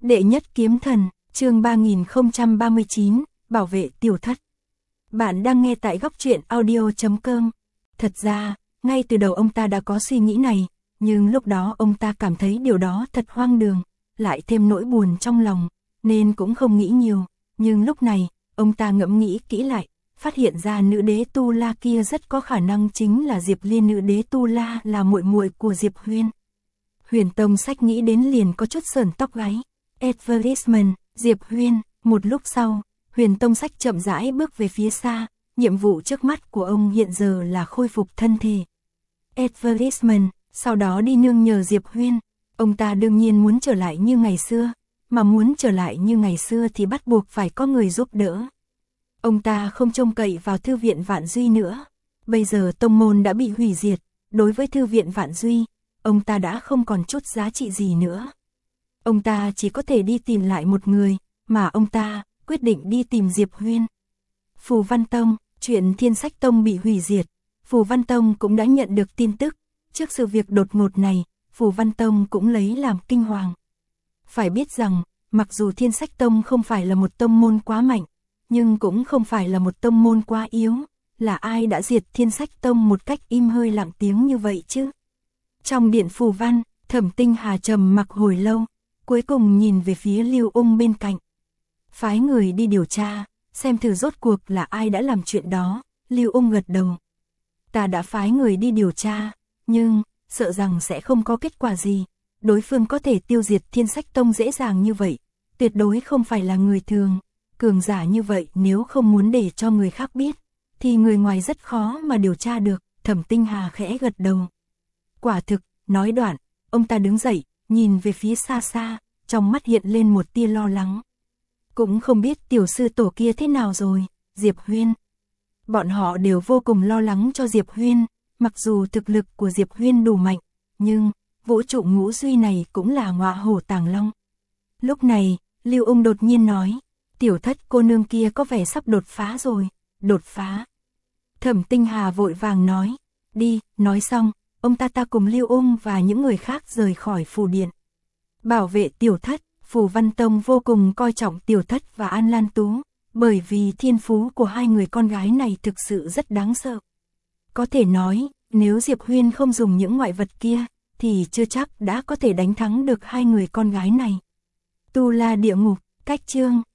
Đệ nhất kiếm thần, chương 3039, bảo vệ tiểu thất. Bạn đang nghe tại góc truyện audio.com. Thật ra, ngay từ đầu ông ta đã có suy nghĩ này, nhưng lúc đó ông ta cảm thấy điều đó thật hoang đường, lại thêm nỗi buồn trong lòng, nên cũng không nghĩ nhiều. Nhưng lúc này, ông ta ngẫm nghĩ kỹ lại, phát hiện ra nữ đế Tu La kia rất có khả năng chính là Diệp Liên. Nữ đế Tu La là muội muội của Diệp Huyên. Huyền Tông Sách nghĩ đến liền có chút sởn tóc gáy. Advertisement, Diệp Huyên. Một lúc sau, Huyền Tông Sách chậm rãi bước về phía xa, nhiệm vụ trước mắt của ông hiện giờ là khôi phục thân thể. Advertisement, sau đó đi nương nhờ Diệp Huyên. Ông ta đương nhiên muốn trở lại như ngày xưa, mà muốn trở lại như ngày xưa thì bắt buộc phải có người giúp đỡ. Ông ta không trông cậy vào Thư viện Vạn Duy nữa. Bây giờ tông môn đã bị hủy diệt, đối với Thư viện Vạn Duy, ông ta đã không còn chút giá trị gì nữa. Ông ta chỉ có thể đi tìm lại một người, mà ông ta quyết định đi tìm Diệp Huyên. Phù Văn Tông, chuyện Thiên Sách Tông bị hủy diệt, Phù Văn Tông cũng đã nhận được tin tức. Trước sự việc đột ngột này, Phù Văn Tông cũng lấy làm kinh hoàng. Phải biết rằng, mặc dù Thiên Sách Tông không phải là một tông môn quá mạnh, nhưng cũng không phải là một tông môn quá yếu. Là ai đã diệt Thiên Sách Tông một cách im hơi lặng tiếng như vậy chứ? Trong điện Phù Văn, Thẩm Tinh Hà trầm mặc hồi lâu, cuối cùng nhìn về phía Lưu Ung bên cạnh. Phái người đi điều tra, xem thử rốt cuộc là ai đã làm chuyện đó. Lưu Ung gật đầu. Ta đã phái người đi điều tra, nhưng sợ rằng sẽ không có kết quả gì. Đối phương có thể tiêu diệt Thiên Sách Tông dễ dàng như vậy, tuyệt đối không phải là người thường. Cường giả như vậy nếu không muốn để cho người khác biết, thì người ngoài rất khó mà điều tra được. Thẩm Tinh Hà khẽ gật đầu. Quả thực, nói đoạn, ông ta đứng dậy, nhìn về phía xa xa, trong mắt hiện lên một tia lo lắng. Cũng không biết tiểu sư tổ kia thế nào rồi, Diệp Huyên. Bọn họ đều vô cùng lo lắng cho Diệp Huyên, mặc dù thực lực của Diệp Huyên đủ mạnh, nhưng vũ trụ ngũ duy này cũng là ngọa hổ tàng long. Lúc này, Lưu Ung đột nhiên nói, tiểu thất cô nương kia có vẻ sắp đột phá rồi. Đột phá? Thẩm Tinh Hà vội vàng nói, đi. Nói xong, ông ta cùng Lưu Ung và những người khác rời khỏi phù điện. Bảo vệ tiểu thất, Phù Văn Tông vô cùng coi trọng tiểu thất và An Lan Tú, bởi vì thiên phú của hai người con gái này thực sự rất đáng sợ. Có thể nói, nếu Diệp Huyên không dùng những ngoại vật kia, thì chưa chắc đã có thể đánh thắng được hai người con gái này. Tu La địa ngục, cách chương